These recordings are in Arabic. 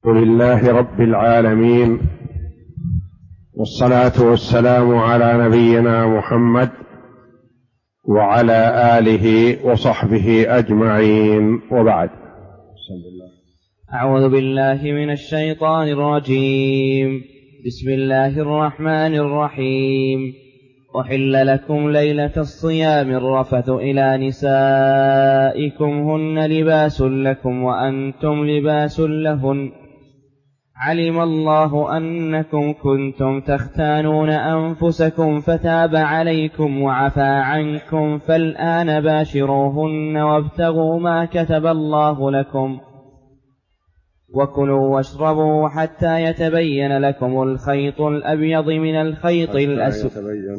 الحمد لله رب العالمين، والصلاة والسلام على نبينا محمد وعلى آله وصحبه أجمعين، وبعد. أعوذ بالله من الشيطان الرجيم. بسم الله الرحمن الرحيم. أحل لكم ليلة الصيام الرفث إلى نسائكم هن لباس لكم وأنتم لباس لهن. علم الله أنكم كنتم تختانون أنفسكم فتاب عليكم وعفى عنكم، فالآن باشروهن وابتغوا ما كتب الله لكم، وكلوا واشربوا حتى يتبين لكم الخيط الأبيض من الخيط الأسود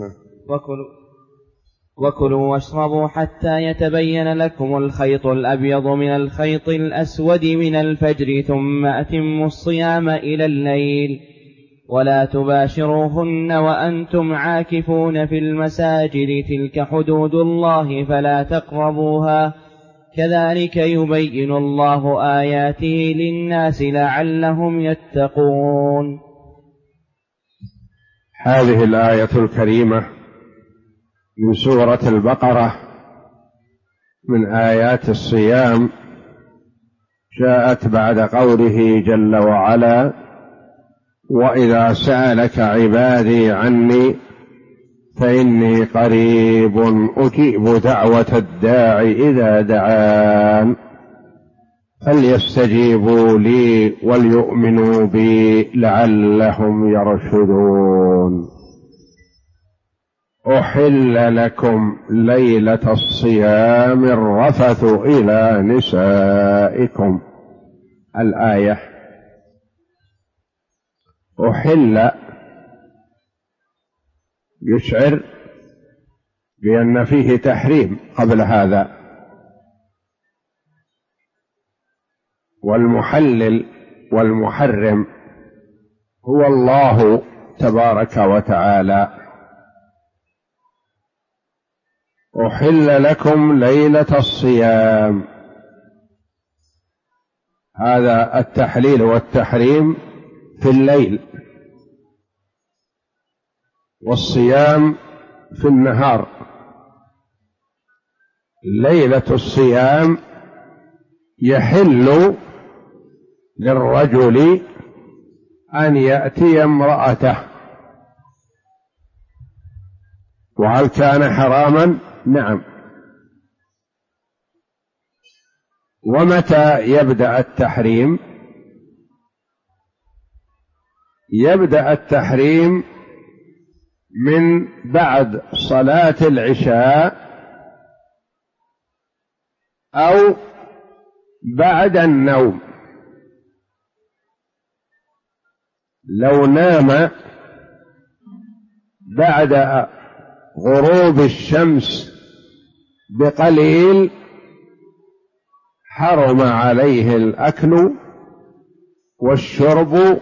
وكلوا واشربوا حتى يتبين لكم الخيط الأبيض من الخيط الأسود من الفجر، ثم أتموا الصيام إلى الليل، ولا تباشروهن وأنتم عاكفون في المساجد، تلك حدود الله فلا تقربوها، كذلك يبين الله آياته للناس لعلهم يتقون. هذه الآية الكريمة من سورة البقرة من آيات الصيام، جاءت بعد قوله جل وعلا: وإذا سألك عبادي عني فإني قريب أجيب دعوة الداع إذا دعان فليستجيبوا لي وليؤمنوا بي لعلهم يرشدون. أحل لكم ليلة الصيام الرفث إلى نسائكم. الآية أحل يشعر بأن فيه تحريم قبل هذا، والمحلل والمحرم هو الله تبارك وتعالى. أحل لكم ليلة الصيام، هذا التحليل والتحريم في الليل، والصيام في النهار. ليلة الصيام يحل للرجل أن يأتي امرأته، وهل كان حراما؟ نعم. ومتى يبدأ التحريم؟ يبدأ التحريم من بعد صلاة العشاء أو بعد النوم. لو نام بعد غروب الشمس بقليل حرم عليه الأكل والشرب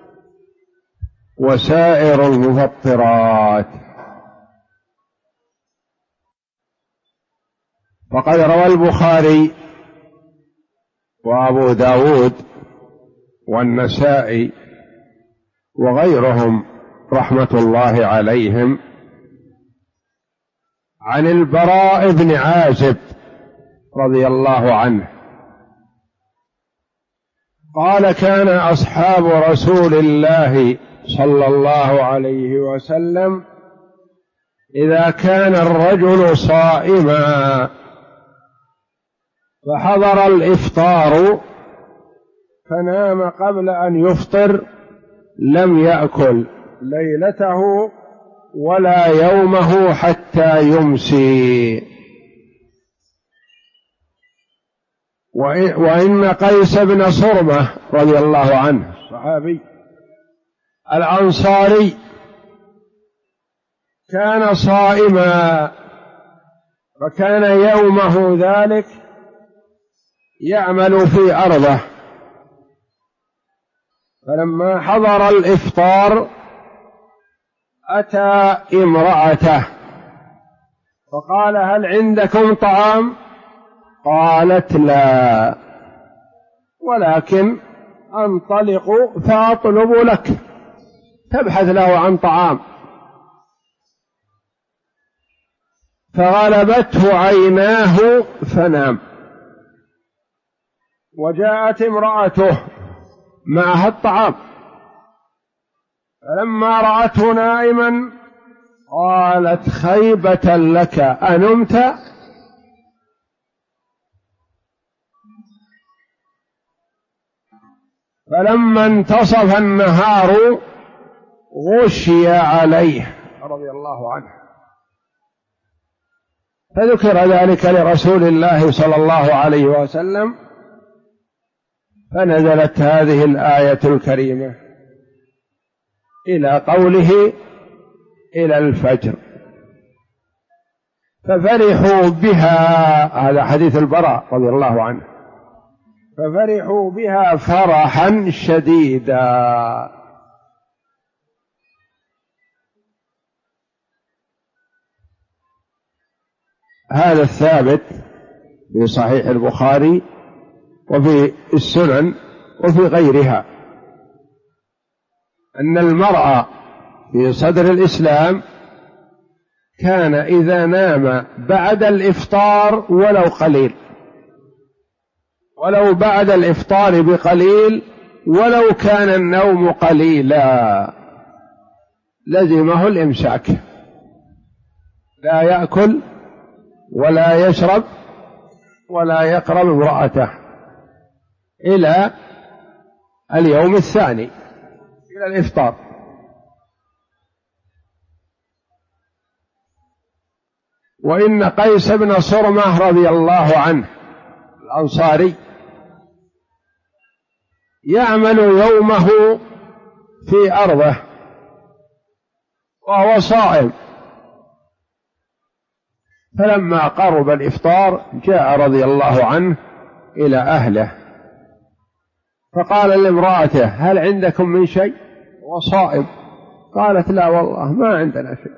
وسائر المفطرات. فقد روى البخاري وأبو داود والنسائي وغيرهم رحمة الله عليهم عن البراء بن عازب رضي الله عنه قال: كان أصحاب رسول الله صلى الله عليه وسلم إذا كان الرجل صائما فحضر الإفطار فنام قبل أن يفطر لم يأكل ليلته ولا يومه حتى يمسي. وإن قيس بن صرمة رضي الله عنه صحابي الأنصاري كان صائما، فكان يومه ذلك يعمل في أرضه، فلما حضر الإفطار أتى امرأته فقال: هل عندكم طعام؟ قالت: لا، ولكن أنطلق فأطلب لك، تبحث له عن طعام، فغلبته عيناه فنام. وجاءت امرأته معها الطعام، فلما رأته نائما قالت خيبة لك أنمت؟ فلما انتصف النهار غشي عليه رضي الله عنه، فذكر ذلك لرسول الله صلى الله عليه وسلم، فنزلت هذه الآية الكريمة إلى قوله إلى الفجر، ففرحوا بها. هذا حديث البراء رضي الله عنه، ففرحوا بها فرحا شديدا. هذا الثابت في صحيح البخاري وفي السنن وفي غيرها، أن المرأة في صدر الإسلام كان إذا نام بعد الإفطار ولو قليل، ولو بعد الإفطار بقليل، ولو كان النوم قليلا، لزمه الإمساك، لا يأكل ولا يشرب ولا يقرب امرأته إلى اليوم الثاني، إلى الإفطار. وإن قيس بن صرمة رضي الله عنه الأنصاري يعمل يومه في أرضه وهو صائم، فلما قرب الإفطار جاء رضي الله عنه إلى أهله، فقال لامرأته هل عندكم من شيء؟ وصائم. قالت لا والله ما عندنا شيء،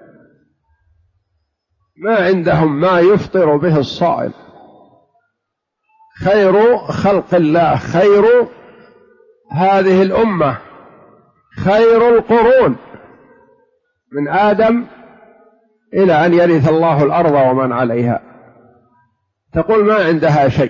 ما عندهم ما يفطر به الصائم. خير خلق الله، خير هذه الأمة، خير القرون من آدم إلى أن يرث الله الأرض ومن عليها، تقول ما عندها شيء.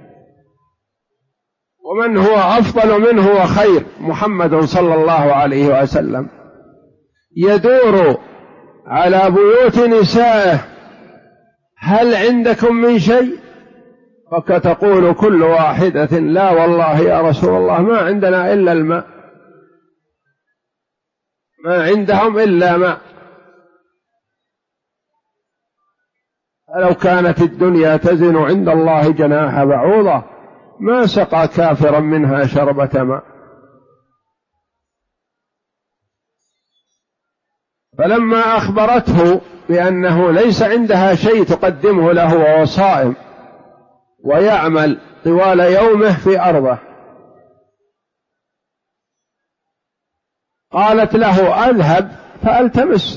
ومن هو أفضل منه وخير؟ محمد صلى الله عليه وسلم يدور على بيوت نسائه هل عندكم من شيء؟ فتقول كل واحدة لا والله يا رسول الله ما عندنا إلا الماء، ما عندهم إلا ماء. فلو كانت الدنيا تزن عند الله جناح بعوضة ما سقى كافرا منها شربة ماء. فلما أخبرته بأنه ليس عندها شيء تقدمه له وهو صائم ويعمل طوال يومه في أرضه، قالت له أذهب فألتمس،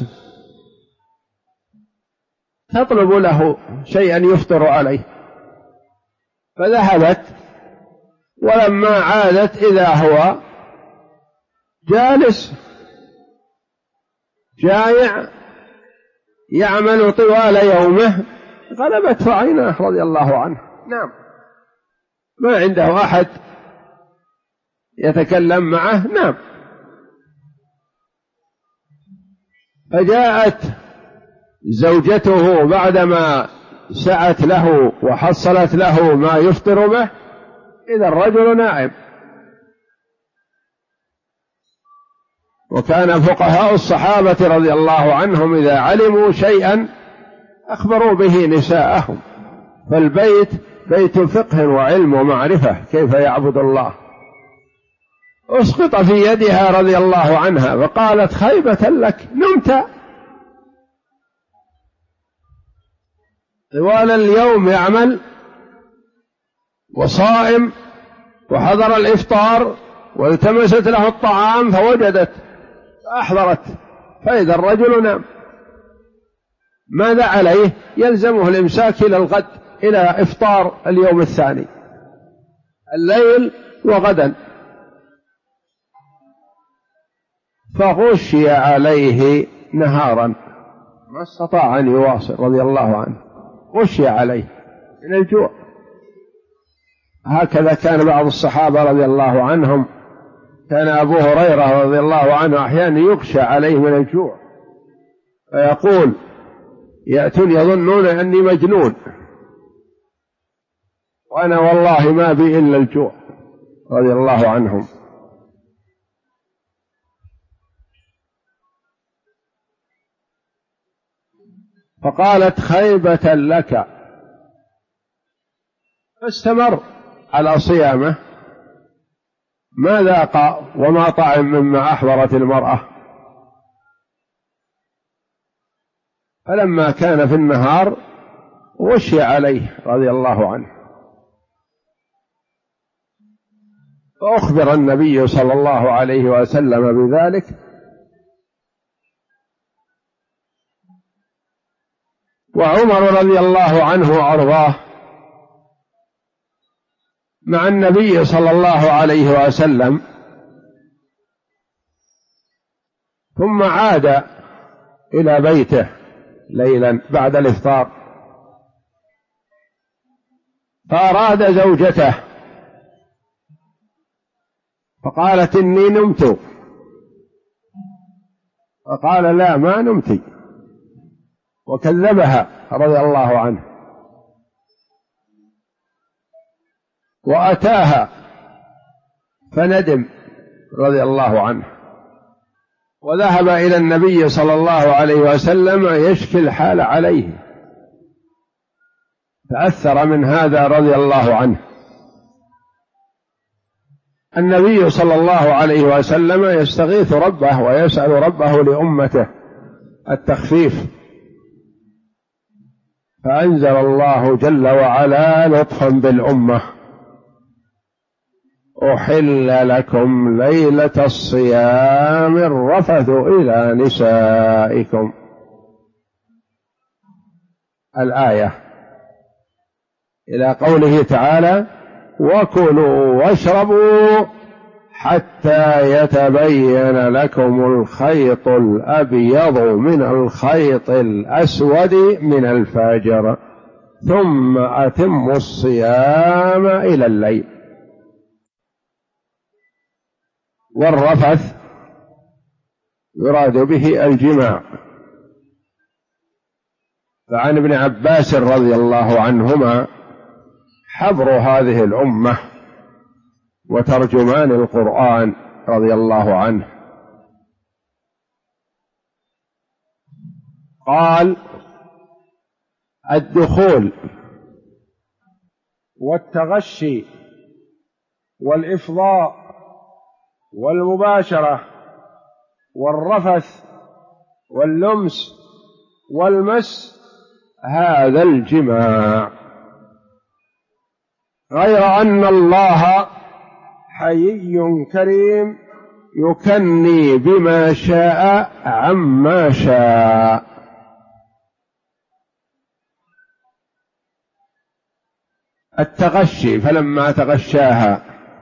تطلب له شيئا يفطر عليه. فذهبت، ولما عادت إذا هو جالس جائع يعمل طوال يومه، غلبته عيناه رضي الله عنه. نعم، ما عنده أحد يتكلم معه. نعم. فجاءت زوجته بعدما سعت له وحصلت له ما يفطر به، إذا الرجل نائم. وكان فقهاء الصحابة رضي الله عنهم إذا علموا شيئا أخبروا به نساءهم، فالبيت بيت فقه وعلم ومعرفة كيف يعبد الله. أسقط في يدها رضي الله عنها فقالت خيبة لك، نمت طوال اليوم يعمل وصائم، وحضر الإفطار والتمست له الطعام فوجدت فأحضرت، فإذا الرجل نام. ماذا عليه؟ يلزمه الإمساك إلى الغد، إلى إفطار اليوم الثاني، الليل وغدا. فغشي عليه نهارا، ما استطاع أن يواصل رضي الله عنه، غشي عليه من الجوع. هكذا كان بعض الصحابة رضي الله عنهم، كان أبو هريرة رضي الله عنه أحيانا يغشى عليه من الجوع، فيقول يأتون يظنون أني مجنون وأنا والله ما بي إلا الجوع، رضي الله عنهم. فقالت خيبة لك، فاستمر على صيامه، ما ذاق وما طعم مما أحضرت المرأة. فلما كان في النهار غشي عليه رضي الله عنه، فأخبر النبي صلى الله عليه وسلم بذلك، وعمر رضي الله عنه وأرضاه مع النبي صلى الله عليه وسلم، ثم عاد إلى بيته ليلا بعد الإفطار، فأراد زوجته فقالت إني نمت، فقال لا ما نمت، وكذبها رضي الله عنه، وأتاها فندم رضي الله عنه، وذهب إلى النبي صلى الله عليه وسلم يشكي الحال عليه، تأثر من هذا رضي الله عنه. النبي صلى الله عليه وسلم يستغيث ربه ويسأل ربه لأمته التخفيف، فأنزل الله جل وعلا لطفا بالأمة: أحل لكم ليلة الصيام الرفث إلى نسائكم، الآية إلى قوله تعالى: وكلوا واشربوا حتى يتبين لكم الخيط الأبيض من الخيط الأسود من الفجر ثم أتموا الصيام إلى الليل. والرفث يراد به الجماع. فعن ابن عباس رضي الله عنهما حبر هذه الأمة وترجمان القرآن رضي الله عنه قال: الدخول والتغشي والإفضاء والمباشرة والرفث واللمس والمس هذا الجماع، غير أن الله حيي كريم يكني بما شاء عما شاء. التغشي فلما تغشاها،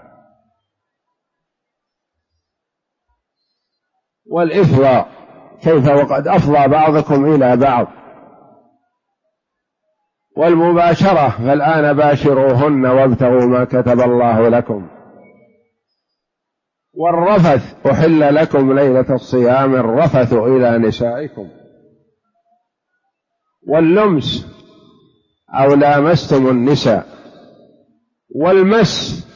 والإفضاء كيف وقد أفضى بعضكم إلى بعض، والمباشرة فالآن باشروهن وابتغوا ما كتب الله لكم، والرفث أحل لكم ليلة الصيام الرفث إلى نسائكم، واللمس أو لامستم النساء، والمس،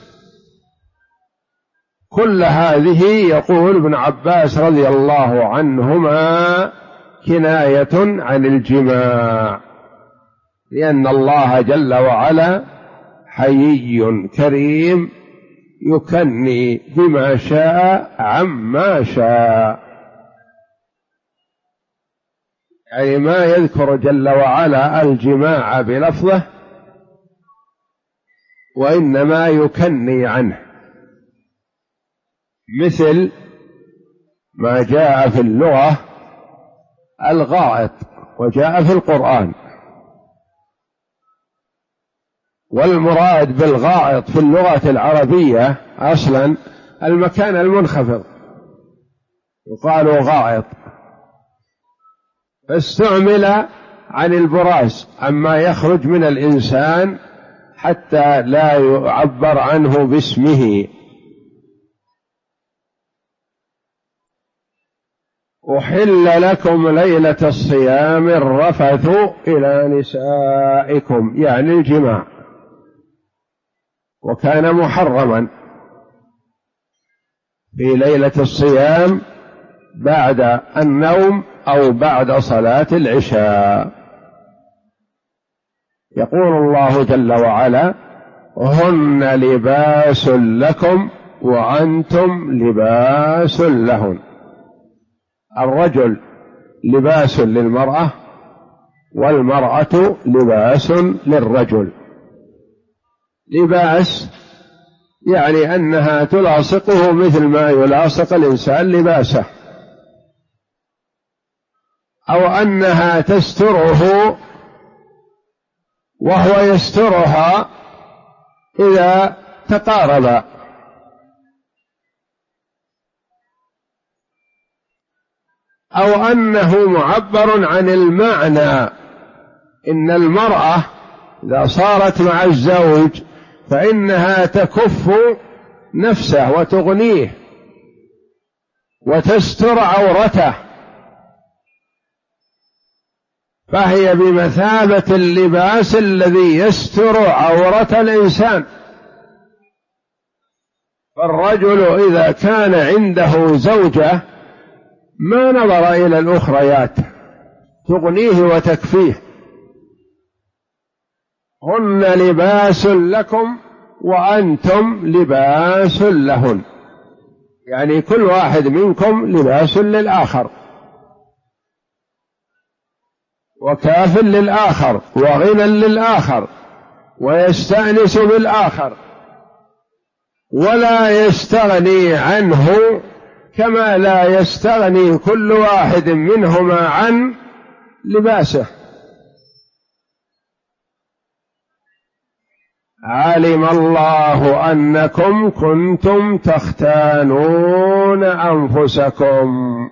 كل هذه يقول ابن عباس رضي الله عنهما كناية عن الجماع، لأن الله جل وعلا حيي كريم يكني بما شاء عما شاء، يعني ما يذكر جل وعلا الجماع بلفظه، وإنما يكني عنه، مثل ما جاء في اللغة الغائط وجاء في القرآن. والمراد بالغائط في اللغة العربية أصلا المكان المنخفض، يقال غائط، فاستعمل عن البراز عما يخرج من الإنسان حتى لا يعبر عنه باسمه. أحل لكم ليلة الصيام الرفث إلى نسائكم، يعني الجماع، وكان محرما في ليلة الصيام بعد النوم أو بعد صلاة العشاء. يقول الله جل وعلا: هن لباس لكم وأنتم لباس لهن. الرجل لباس للمرأة، والمرأة لباس للرجل. لباس يعني أنها تلاصقه مثل ما يلاصق الإنسان لباسه، أو أنها تستره وهو يسترها إذا تقاربا، أو أنه معبر عن المعنى، إن المرأة إذا صارت مع الزوج فإنها تكف نفسه وتغنيه وتستر عورته، فهي بمثابة اللباس الذي يستر عورة الإنسان. فالرجل إذا كان عنده زوجة ما نظر إلى الأخريات، تغنيه وتكفيه. هن لباس لكم وأنتم لباس لهن، يعني كل واحد منكم لباس للآخر، وكاف للآخر، وغنى للآخر، ويستأنس بالآخر، ولا يستغني عنه كما لا يستغني كل واحد منهما عن لباسه. علم الله أنكم كنتم تختانون أنفسكم.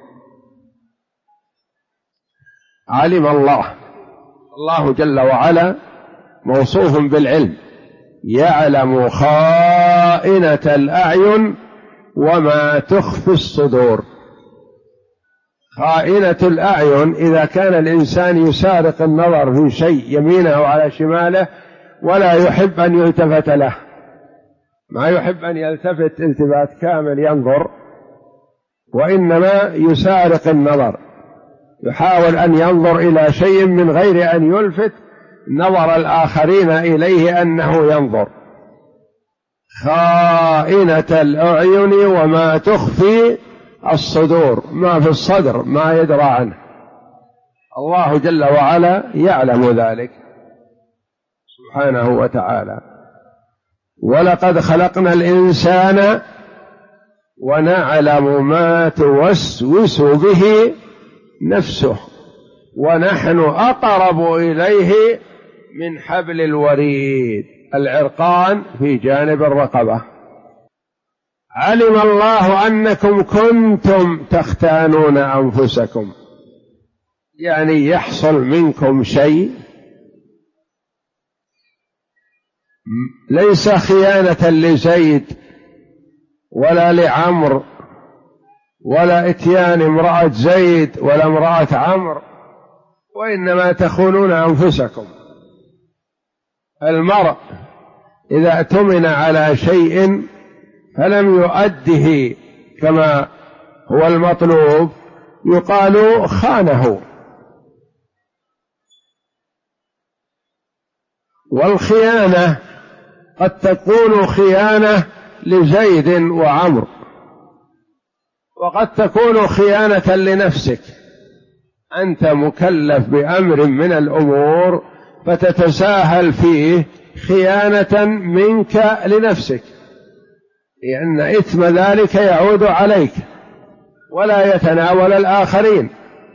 علم الله جل وعلا موصوف بالعلم، يعلم خائنة الأعين وما تخفي الصدور. خائنة الأعين إذا كان الإنسان يسارق النظر في شيء يمينه أو على شماله ولا يحب أن يلتفت له، ما يحب أن يلتفت التفات كامل ينظر، وإنما يسارق النظر، يحاول أن ينظر إلى شيء من غير أن يلفت نظر الآخرين إليه أنه ينظر. خائنة الأعين وما تخفي الصدور، ما في الصدر ما يدرى عنه، الله جل وعلا يعلم ذلك سبحانه وتعالى. ولقد خلقنا الإنسان ونعلم ما توسوس به نفسه ونحن أقرب إليه من حبل الوريد. العرقان في جانب الرقبة. علم الله أنكم كنتم تختانون أنفسكم، يعني يحصل منكم شيء ليس خيانة لزيد ولا لعمر ولا إتيان امرأة زيد ولا امرأة عمرو، وإنما تخونون أنفسكم. المرء إذا اؤتمن على شيء فلم يؤده كما هو المطلوب يقال خانه. والخيانة قد تكون خيانة لزيد وعمرو، وقد تكون خيانة لنفسك، أنت مكلف بأمر من الأمور فتتساهل فيه خيانة منك لنفسك، لأن إثم ذلك يعود عليك ولا يتناول الآخرين.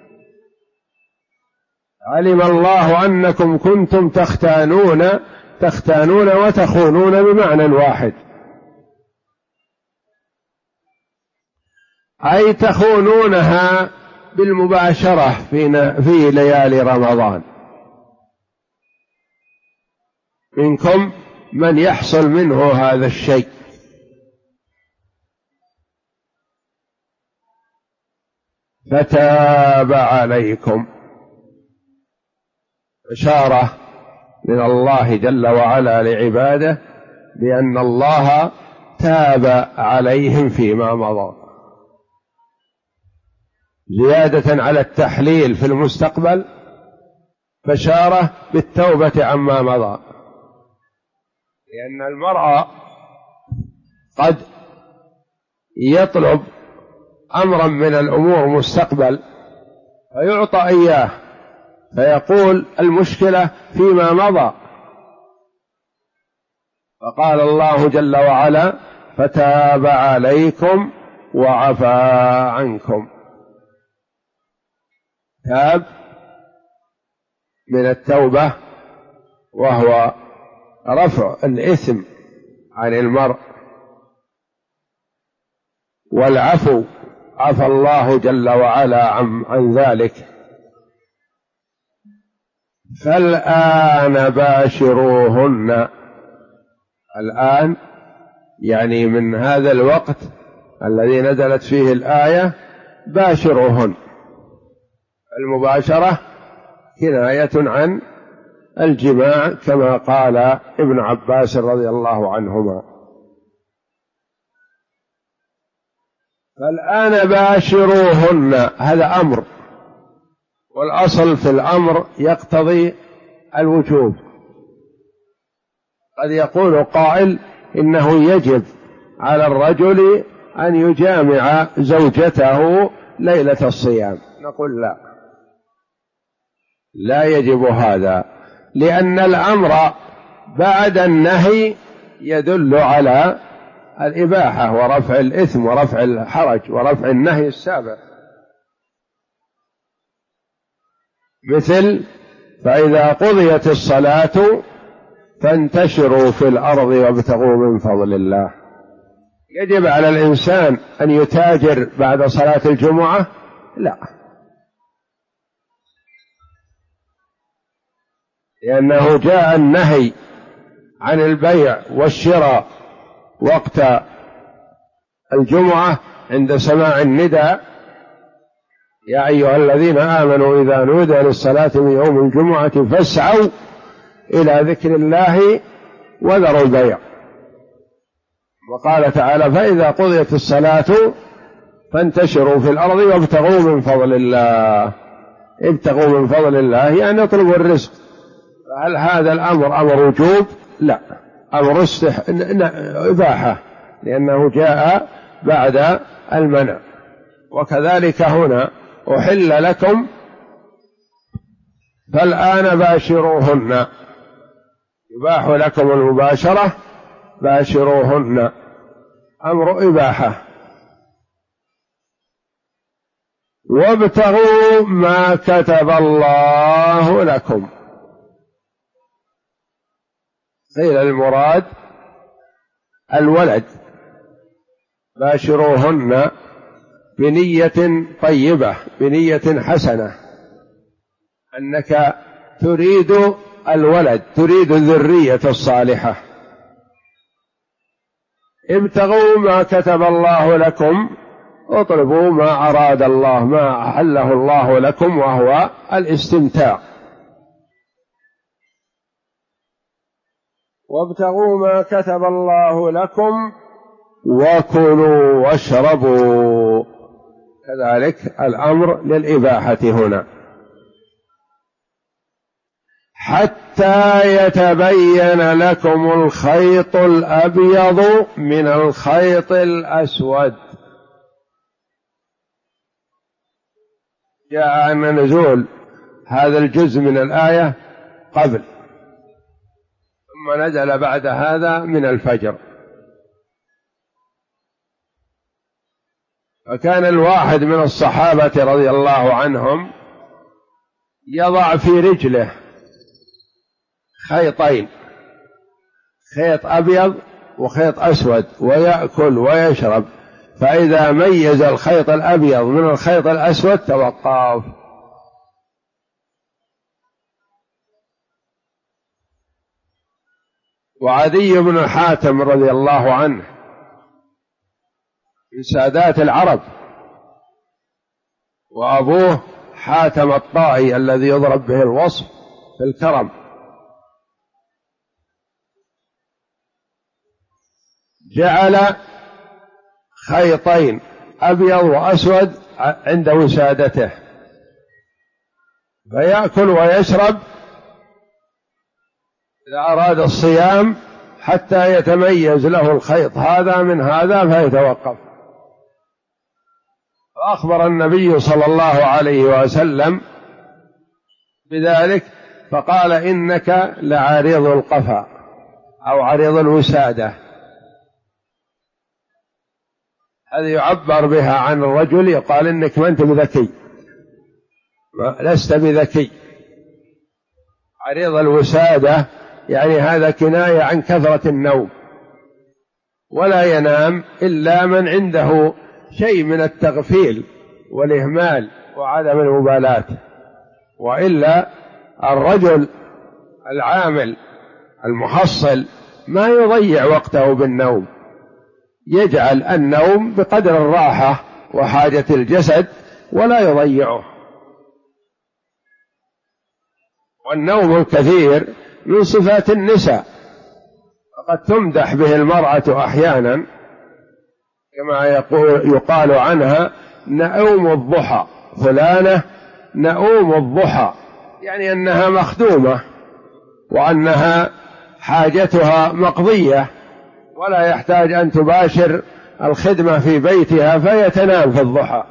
علم الله أنكم كنتم تختانون وتخونون بمعنى واحد. أي تخونونها بالمباشرة في ليالي رمضان. منكم من يحصل منه هذا الشيء. فتاب عليكم، إشارة من الله جل وعلا لعباده بأن الله تاب عليهم فيما مضى، زيادة على التحليل في المستقبل، بشارة بالتوبة عما مضى. لأن المرء قد يطلب أمرا من الأمور مستقبل فيعطى إياه فيقول المشكلة فيما مضى، فقال الله جل وعلا فتاب عليكم وعفى عنكم. تاب من التوبة وهو رفع الإثم عن المرء، والعفو عفى الله جل وعلا عن ذلك. فالآن باشروهن، الآن يعني من هذا الوقت الذي نزلت فيه الآية باشروهن. المباشرة كناية عن الجماع كما قال ابن عباس رضي الله عنهما. فالآن باشروهن، هذا أمر، والأصل في الأمر يقتضي الوجوب. قد يقول قائل إنه يجب على الرجل أن يجامع زوجته ليلة الصيام، نقول لا يجب هذا، لأن الأمر بعد النهي يدل على الإباحة ورفع الإثم ورفع الحرج ورفع النهي السابق. مثل فإذا قضيت الصلاة فانتشروا في الأرض وابتغوا من فضل الله. يجب على الإنسان أن يتاجر بعد صلاة الجمعة؟ لا، لأنه جاء النهي عن البيع والشراء وقت الجمعة عند سماع النداء: يا أيها الذين آمنوا إذا نودي للصلاة من يوم الجمعة فاسعوا إلى ذكر الله وذروا البيع. وقال تعالى: فإذا قضيت الصلاة فانتشروا في الأرض وابتغوا من فضل الله. ابتغوا من فضل الله يعني اطلبوا الرزق. هل هذا الأمر أمر وجوب؟ لا، أمر إباحة، لأنه جاء بعد المنع. وكذلك هنا: أحل لكم فالآن باشروهن، يباح لكم المباشرة، باشروهن، أمر إباحة. وابتغوا ما كتب الله لكم. قيل المراد الولد، باشروهن بنية طيبة، بنية حسنة، أنك تريد الولد، تريد الذرية الصالحة. ابتغوا ما كتب الله لكم، اطلبوا ما أراد الله، ما أحله الله لكم، وهو الاستمتاع. وابتغوا ما كتب الله لكم وكلوا واشربوا، كذلك الأمر للإباحة هنا. حتى يتبين لكم الخيط الأبيض من الخيط الأسود. جاء أن نزول هذا الجزء من الآية قبل، ثم نزل بعد هذا من الفجر. فكان الواحد من الصحابة رضي الله عنهم يضع في رجله خيطين، خيط أبيض وخيط أسود، ويأكل ويشرب، فإذا ميز الخيط الأبيض من الخيط الأسود توقف. وعدي بن حاتم رضي الله عنه من سادات العرب، وأبوه حاتم الطائي الذي يضرب به الوصف في الكرم، جعل خيطين أبيض وأسود عند وسادته، فيأكل ويشرب إذا أراد الصيام حتى يتميز له الخيط هذا من هذا فيتوقف. فأخبر النبي صلى الله عليه وسلم بذلك فقال: إنك لعريض القفا أو عريض الوسادة. هذه يعبر بها عن الرجل، يقال إنك ما أنت بذكي، لست بذكي. عريض الوسادة يعني هذا كناية عن كثرة النوم، ولا ينام إلا من عنده شيء من التغفيل والإهمال وعدم المبالاة، وإلا الرجل العامل المحصل ما يضيع وقته بالنوم، يجعل النوم بقدر الراحة وحاجة الجسد ولا يضيعه. والنوم الكثير من صفات النساء، فقد تمدح به المرأة أحيانا كما يقال عنها نؤوم الضحى، فلانة نؤوم الضحى، يعني أنها مخدومة وأنها حاجتها مقضية ولا يحتاج أن تباشر الخدمة في بيتها فيتنام في الضحى.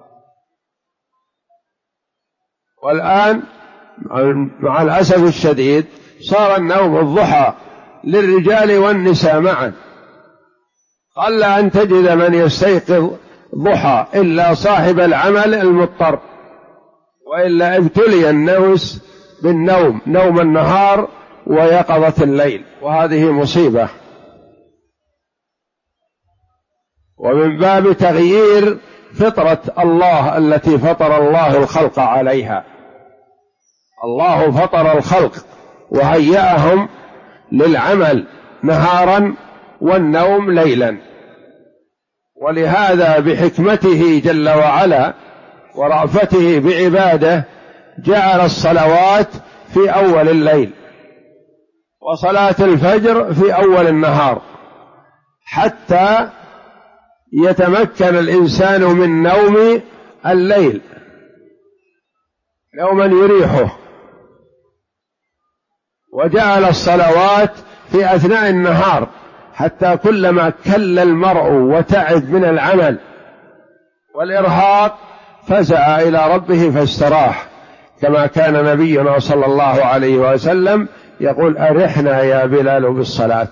والآن مع الأسف الشديد صار النوم الضحى للرجال والنساء معا، قل أن تجد من يستيقظ ضحى إلا صاحب العمل المضطر، وإلا ابتلي النوس بالنوم، نوم النهار ويقظة الليل، وهذه مصيبة. ومن باب تغيير فطرة الله التي فطر الله الخلق عليها. الله فطر الخلق وهيأهم للعمل نهارا والنوم ليلا، ولهذا بحكمته جل وعلا ورأفته بعباده جعل الصلوات في أول الليل وصلاة الفجر في أول النهار، حتى يتمكن الإنسان من نوم الليل نوما يريحه، وجعل الصلوات في أثناء النهار حتى كلما كل المرء وتعب من العمل والإرهاق فزع إلى ربه فاستراح، كما كان نبينا صلى الله عليه وسلم يقول: أرحنا يا بلال بالصلاة،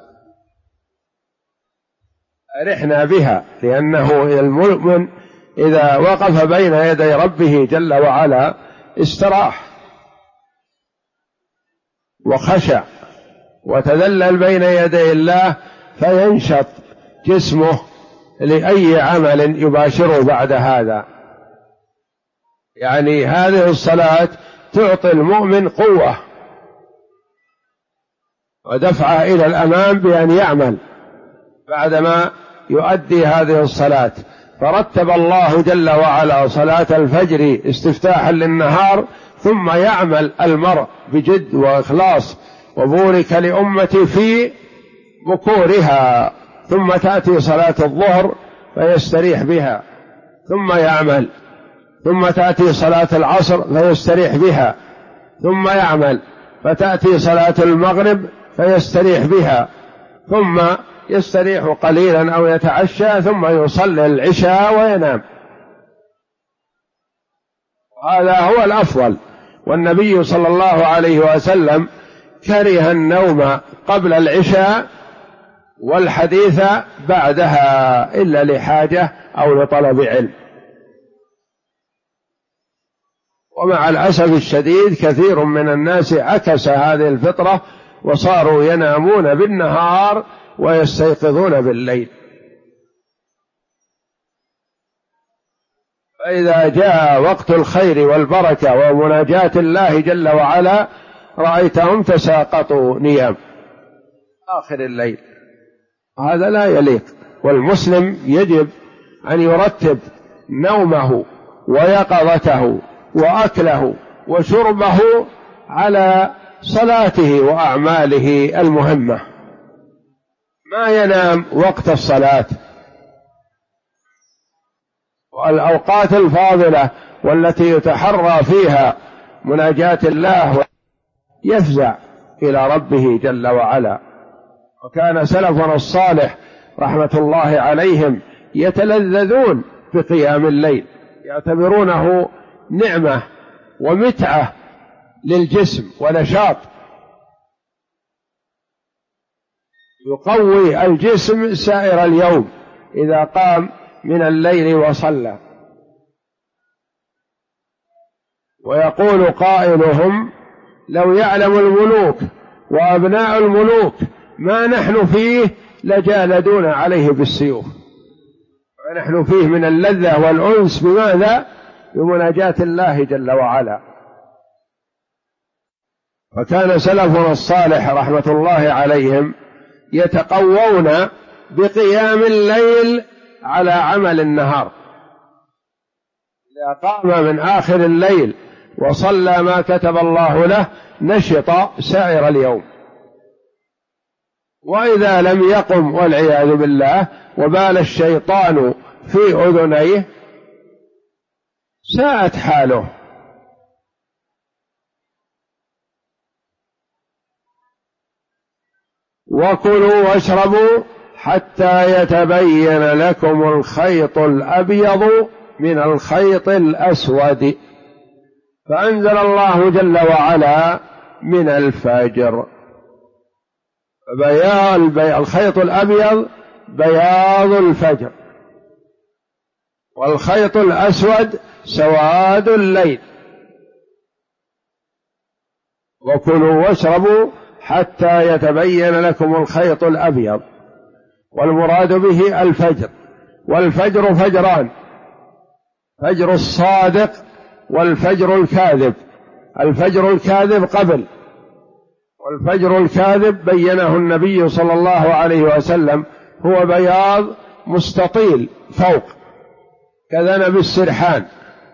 أرحنا بها، لأنه المؤمن إذا وقف بين يدي ربه جل وعلا استراح وخشع وتذلل بين يدي الله، فينشط جسمه لأي عمل يباشره بعد هذا. يعني هذه الصلاة تعطي المؤمن قوة ودفعه إلى الأمام بأن يعمل بعدما يؤدي هذه الصلاة. فرتب الله جل وعلا صلاة الفجر استفتاحا للنهار، ثم يعمل المرء بجد وإخلاص، وبورك لأمتي في بكورها، ثم تأتي صلاة الظهر فيستريح بها ثم يعمل، ثم تأتي صلاة العصر فيستريح بها ثم يعمل، فتأتي صلاة المغرب فيستريح بها ثم يستريح قليلا أو يتعشى ثم يصلي العشاء وينام. هذا هو الأفضل. والنبي صلى الله عليه وسلم كره النوم قبل العشاء والحديث بعدها إلا لحاجة أو لطلب علم. ومع الأسف الشديد كثير من الناس عكس هذه الفطرة وصاروا ينامون بالنهار ويستيقظون بالليل. فإذا جاء وقت الخير والبركة ومناجاة الله جل وعلا رأيتهم تساقطوا نيام آخر الليل. هذا لا يليق، والمسلم يجب أن يرتب نومه ويقظته وأكله وشربه على صلاته وأعماله المهمة، ما ينام وقت الصلاة. والأوقات الفاضلة والتي يتحرى فيها مناجاة الله يفزع إلى ربه جل وعلا. وكان سلفنا الصالح رحمة الله عليهم يتلذذون بقيام الليل، يعتبرونه نعمة ومتعة للجسم ونشاط، يقوي الجسم سائر اليوم إذا قام من الليل وصلى. ويقول قائلهم: لو يعلم الملوك وأبناء الملوك ما نحن فيه لجالدونا عليه بالسيوف. ونحن فيه من اللذة والأنس بماذا؟ بمناجاة الله جل وعلا. فكان سلفنا الصالح رحمة الله عليهم يتقوون بقيام الليل على عمل النهار. إذا قام من آخر الليل وصلى ما كتب الله له نشط سائر اليوم، وإذا لم يقم والعياذ بالله وبال الشيطان في أذنيه ساءت حاله. وكلوا واشربوا حتى يتبين لكم الخيط الأبيض من الخيط الأسود. فأنزل الله جل وعلا من الفجر. الخيط الأبيض بياض الفجر، والخيط الأسود سواد الليل. وكلوا واشربوا حتى يتبين لكم الخيط الأبيض، والمراد به الفجر. والفجر فجران: فجر الصادق والفجر الكاذب. الفجر الكاذب قبل، والفجر الكاذب بينه النبي صلى الله عليه وسلم هو بياض مستطيل فوق كذنب السرحان.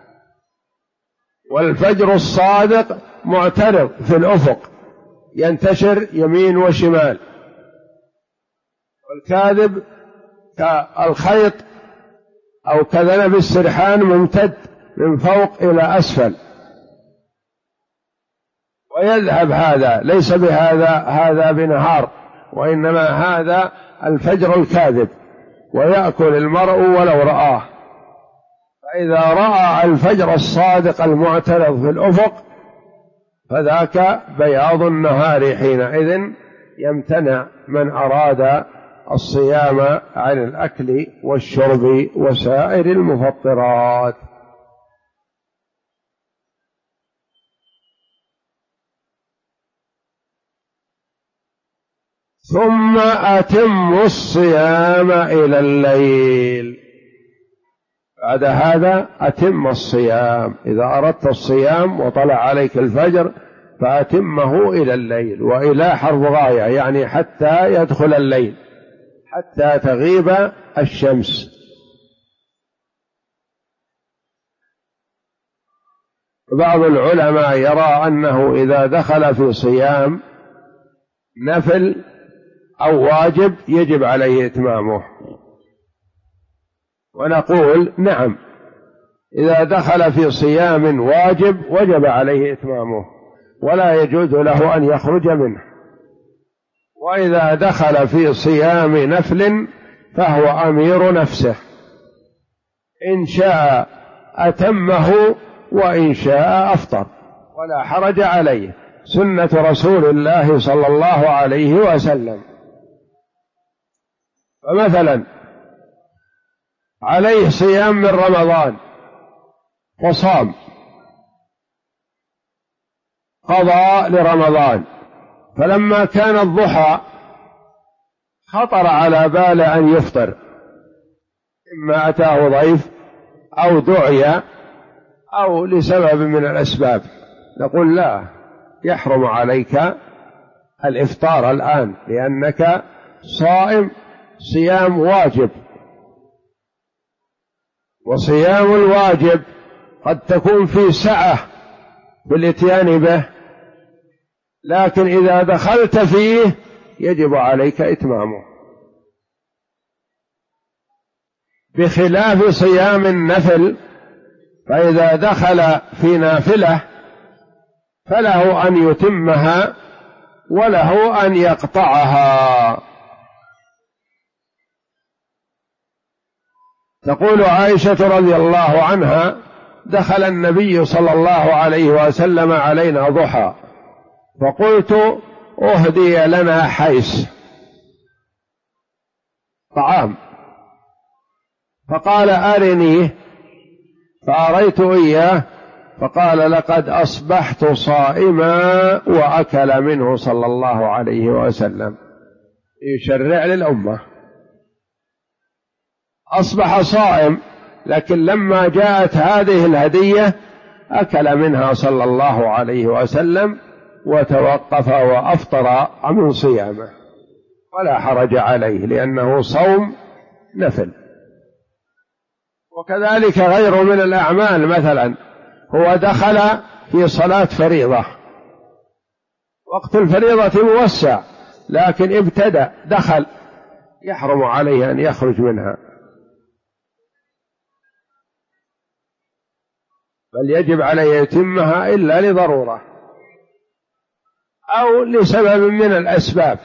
والفجر الصادق معترض في الأفق ينتشر يمين وشمال. والكاذب كالخيط أو كذنب السرحان ممتد من فوق إلى أسفل، ويذهب هذا ليس هذا بنهار، وإنما هذا الفجر الكاذب، ويأكل المرء ولو رآه. فإذا رأى الفجر الصادق المعترض في الأفق فذاك بياض النهار، حينئذ يمتنع من أراد الصيام عن الأكل والشرب وسائر المفطرات. ثم أتموا الصيام إلى الليل. بعد هذا أتم الصيام. إذا أردت الصيام وطلع عليك الفجر فأتمه إلى الليل، وإلى حرف غاية يعني حتى يدخل الليل، حتى تغيب الشمس. بعض العلماء يرى أنه إذا دخل في صيام نفل أو واجب يجب عليه إتمامه، ونقول نعم، إذا دخل في صيام واجب وجب عليه إتمامه ولا يجوز له أن يخرج منه. وإذا دخل في صيام نفل فهو أمير نفسه، إن شاء أتمه وإن شاء أفطر ولا حرج عليه، سنة رسول الله صلى الله عليه وسلم. فمثلا عليه صيام من رمضان وصام، قضى لرمضان، فلما كان الضحى خطر على باله أن يفطر، إما أتاه ضيف أو دعي أو لسبب من الأسباب، نقول لا، يحرم عليك الإفطار الآن لأنك صائم صيام واجب، وصيام الواجب قد تكون في سعة بالإتيان به، لكن إذا دخلت فيه يجب عليك إتمامه، بخلاف صيام النفل، فإذا دخل في نافلة فله أن يتمها وله أن يقطعها. تقول عائشة رضي الله عنها: دخل النبي صلى الله عليه وسلم علينا ضحى، فقلت: أهدي لنا حيس طعام، فقال: أرنيه، فأريت إياه، فقال: لقد أصبحت صائما، وأكل منه صلى الله عليه وسلم، يشرع للأمة، أصبح صائم، لكن لما جاءت هذه الهدية أكل منها صلى الله عليه وسلم وتوقف وأفطر من صيامه، ولا حرج عليه لأنه صوم نفل. وكذلك غيره من الأعمال، مثلا هو دخل في صلاة فريضة، وقت الفريضة موسع، لكن ابتدأ دخل، يحرم عليه أن يخرج منها، بل يجب عليه يتمها إلا لضرورة أو لسبب من الأسباب.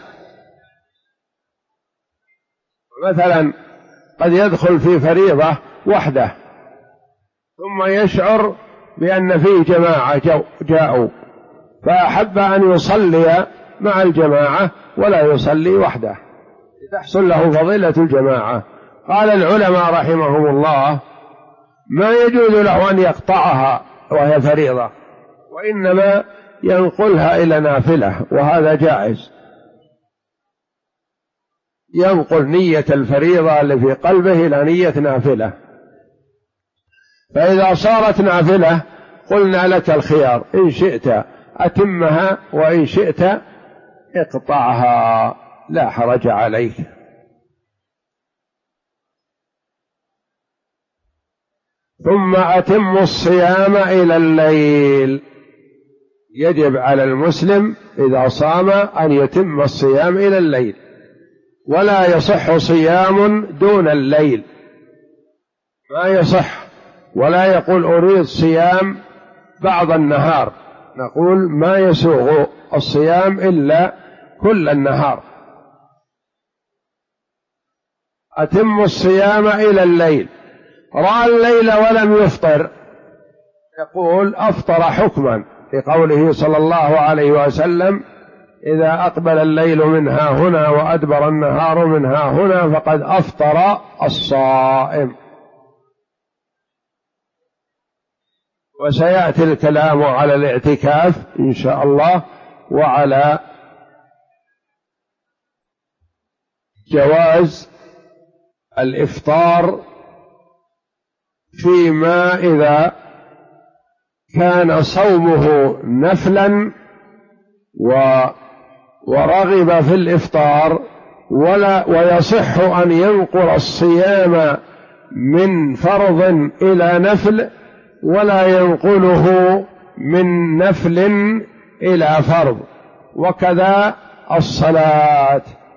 مثلا قد يدخل في فريضة وحده ثم يشعر بأن فيه جماعة جاءوا، فأحب أن يصلي مع الجماعة ولا يصلي وحده لتحصل له فضيلة الجماعة. قال العلماء رحمهم الله: ما يجوز له أن يقطعها وهي فريضة، وإنما ينقلها إلى نافلة، وهذا جائز، ينقل نية الفريضة اللي في قلبه إلى نية نافلة، فإذا صارت نافلة قلنا لك الخيار، إن شئت أتمها وإن شئت اقطعها، لا حرج عليك. ثم أتم الصيام إلى الليل، يجب على المسلم إذا صام أن يتم الصيام إلى الليل، ولا يصح صيام دون الليل، ما يصح، ولا يقول أريد صيام بعض النهار، نقول ما يسوغ الصيام إلا كل النهار. أتم الصيام إلى الليل، رأى الليل ولم يفطر، يقول أفطر حكما، لقوله صلى الله عليه وسلم: إذا أقبل الليل من ها هنا وأدبر النهار من ها هنا فقد أفطر الصائم. وسيأتي الكلام على الاعتكاف إن شاء الله، وعلى جواز الإفطار فيما إذا كان صومه نفلا ورغب في الإفطار، ويصح أن ينقل الصيام من فرض إلى نفل، ولا ينقله من نفل إلى فرض، وكذا الصلاة.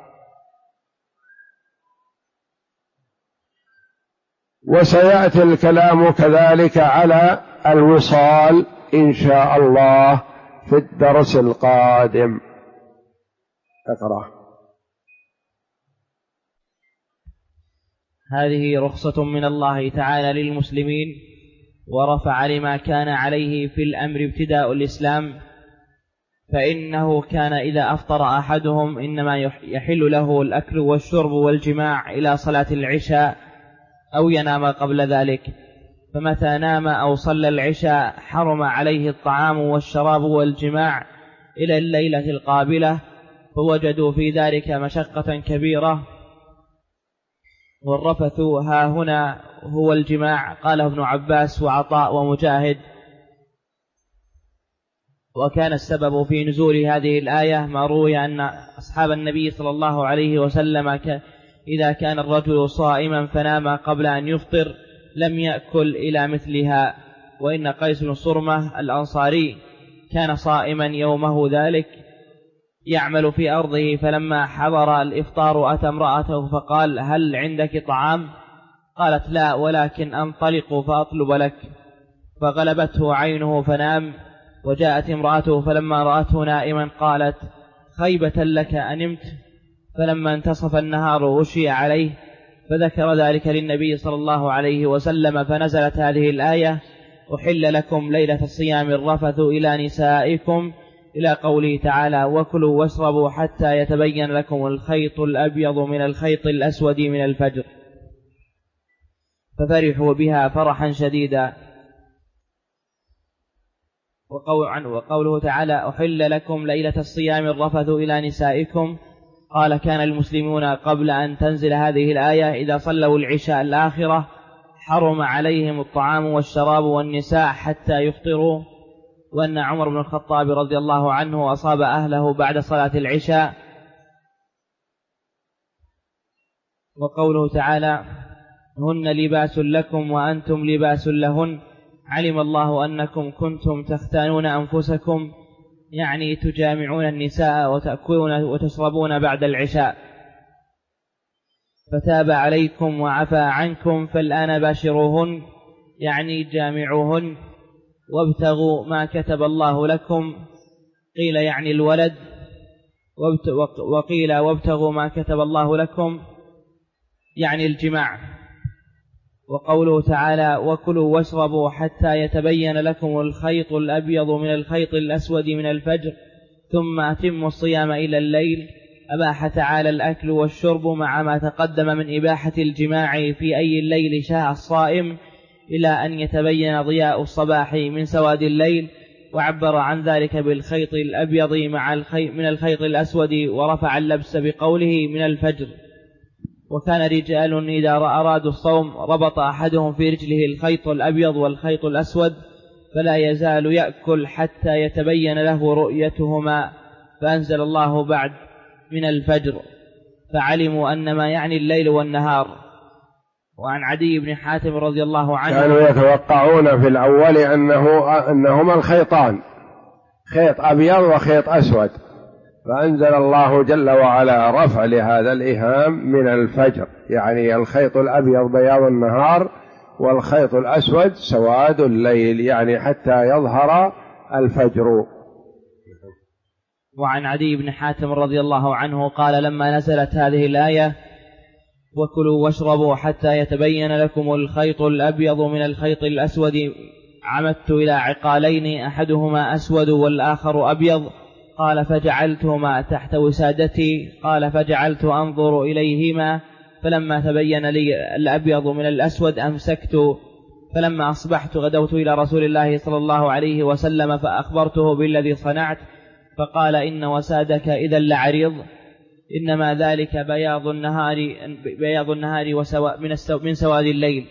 وسيأتي الكلام كذلك على الوصال إن شاء الله في الدرس القادم. اقرأ. هذه رخصة من الله تعالى للمسلمين، ورفع لما كان عليه في الأمر ابتداء الإسلام، فإنه كان إذا أفطر أحدهم إنما يحل له الأكل والشرب والجماع إلى صلاة العشاء أو ينام قبل ذلك، فمتى نام أو صلى العشاء حرم عليه الطعام والشراب والجماع إلى الليلة القابلة، فوجدوا في ذلك مشقة كبيرة، والرفث ها هنا هو الجماع، قاله ابن عباس وعطاء ومجاهد. وكان السبب في نزول هذه الآية ما روي أن أصحاب النبي صلى الله عليه وسلم إذا كان الرجل صائما فنام قبل أن يفطر لم يأكل إلى مثلها. وإن قيس بن صرمة الأنصاري كان صائما يومه ذلك يعمل في أرضه، فلما حضر الإفطار أتى امرأته فقال: هل عندك طعام؟ قالت: لا، ولكن أنطلق فأطلب لك. فغلبته عينه فنام. وجاءت امرأته فلما رأته نائما قالت: خيبة لك أنمت؟ فلما انتصف النهار غشي عليه، فذكر ذلك للنبي صلى الله عليه وسلم، فنزلت هذه الآية: أحل لكم ليلة الصيام الرفث إلى نسائكم، إلى قوله تعالى: وكلوا واشربوا حتى يتبين لكم الخيط الأبيض من الخيط الأسود من الفجر. ففرحوا بها فرحا شديدا. وقوله تعالى: أحل لكم ليلة الصيام الرفث إلى نسائكم، قال: كان المسلمون قبل أن تنزل هذه الآية إذا صلوا العشاء الآخرة حرم عليهم الطعام والشراب والنساء حتى يفطروا، وأن عمر بن الخطاب رضي الله عنه أصاب أهله بعد صلاة العشاء. وقوله تعالى: هن لباس لكم وأنتم لباس لهن، علم الله أنكم كنتم تختانون أنفسكم، يعني تجامعون النساء وتأكلون وتشربون بعد العشاء، فتاب عليكم وعفى عنكم، فالآن باشروهن، يعني جامعوهن، وابتغوا ما كتب الله لكم، قيل يعني الولد، وقيل وابتغوا ما كتب الله لكم يعني الجماع. وقوله تعالى: وكلوا واشربوا حتى يتبين لكم الخيط الأبيض من الخيط الأسود من الفجر ثم أتموا الصيام إلى الليل، أباح تعالى الأكل والشرب مع ما تقدم من إباحة الجماع في أي الليل شاء الصائم إلى أن يتبين ضياء الصباح من سواد الليل، وعبر عن ذلك بالخيط الأبيض من الخيط الأسود، ورفع اللبس بقوله من الفجر. وكان رجال إذا أرادوا الصوم ربط أحدهم في رجله الخيط الأبيض والخيط الأسود، فلا يزال يأكل حتى يتبين له رؤيتهما، فأنزل الله بعد من الفجر، فعلموا أن ما يعني الليل والنهار. وعن عدي بن حاتم رضي الله عنه كانوا يتوقعون في الأول أنهما الخيطان، خيط أبيض وخيط أسود، فأنزل الله جل وعلا رفع لهذا الإهام من الفجر، يعني الخيط الأبيض بياض النهار والخيط الأسود سواد الليل، يعني حتى يظهر الفجر. وعن عدي بن حاتم رضي الله عنه قال: لما نزلت هذه الآية: وكلوا واشربوا حتى يتبين لكم الخيط الأبيض من الخيط الأسود، عمدت إلى عقالين أحدهما أسود والآخر أبيض، قال: فجعلتهما تحت وسادتي، قال: فجعلت أنظر إليهما، فلما تبين لي الأبيض من الأسود أمسكت، فلما أصبحت غدوت إلى رسول الله صلى الله عليه وسلم فأخبرته بالذي صنعت، فقال: إن وسادك إذا لعريض، إنما ذلك بياض النهار من سواد الليل.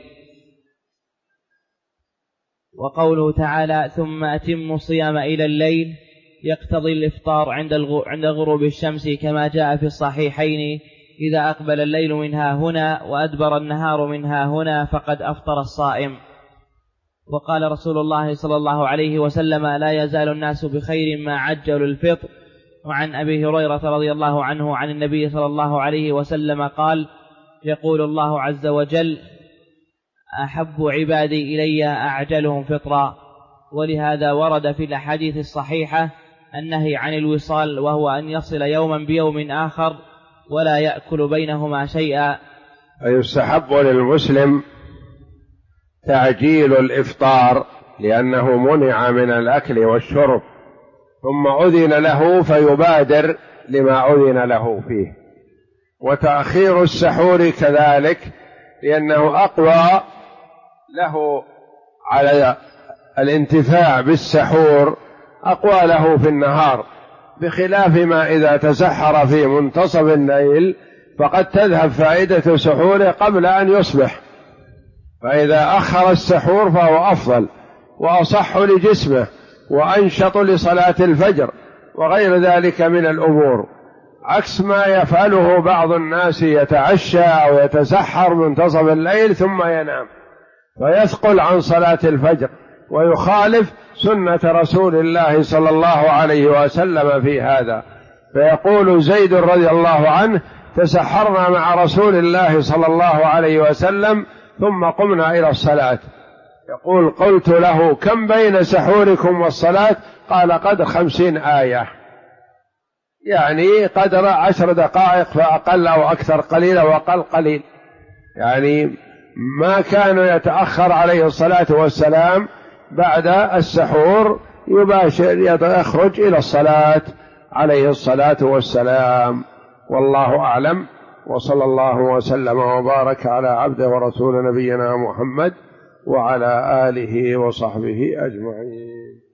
وقوله تعالى: ثم أتموا الصيام إلى الليل، يقتضي الإفطار عند غروب الشمس، كما جاء في الصحيحين: إذا أقبل الليل منها هنا وأدبر النهار منها هنا فقد أفطر الصائم. وقال رسول الله صلى الله عليه وسلم: لا يزال الناس بخير ما عجلوا الفطر. وعن أبي هريرة رضي الله عنه عن النبي صلى الله عليه وسلم قال: يقول الله عز وجل: أحب عبادي إلي أعجلهم فطرا. ولهذا ورد في الأحاديث الصحيحة النهي عن الوصال، وهو أن يصل يوما بيوم آخر ولا يأكل بينهما شيئا. فيستحب للمسلم تعجيل الإفطار لأنه منع من الأكل والشرب، ثم أذن له فيبادر لما أذن له فيه. وتأخير السحور كذلك، لأنه أقوى له على الانتفاع بالسحور، أقوى له في النهار، بخلاف ما إذا تسحر في منتصف الليل فقد تذهب فائدة سحوره قبل أن يصبح، فإذا أخر السحور فهو أفضل وأصح لجسمه وأنشط لصلاة الفجر وغير ذلك من الأمور، عكس ما يفعله بعض الناس يتعشى أو يتسحر منتصف الليل ثم ينام فيثقل عن صلاة الفجر ويخالف سنة رسول الله صلى الله عليه وسلم في هذا. فيقول زيد رضي الله عنه: تسحرنا مع رسول الله صلى الله عليه وسلم ثم قمنا إلى الصلاة. يقول: قلت له: كم بين سحوركم والصلاة؟ قال: قدر 50 آية، يعني قدر 10 دقائق فأقل أو أكثر قليل أو أقل قليل، يعني ما كان يتأخر عليه الصلاة والسلام بعد السحور يباشر يخرج إلى الصلاة عليه الصلاة والسلام. والله أعلم، وصلى الله وسلم وبارك على عبده ورسول نبينا محمد وعلى آله وصحبه أجمعين.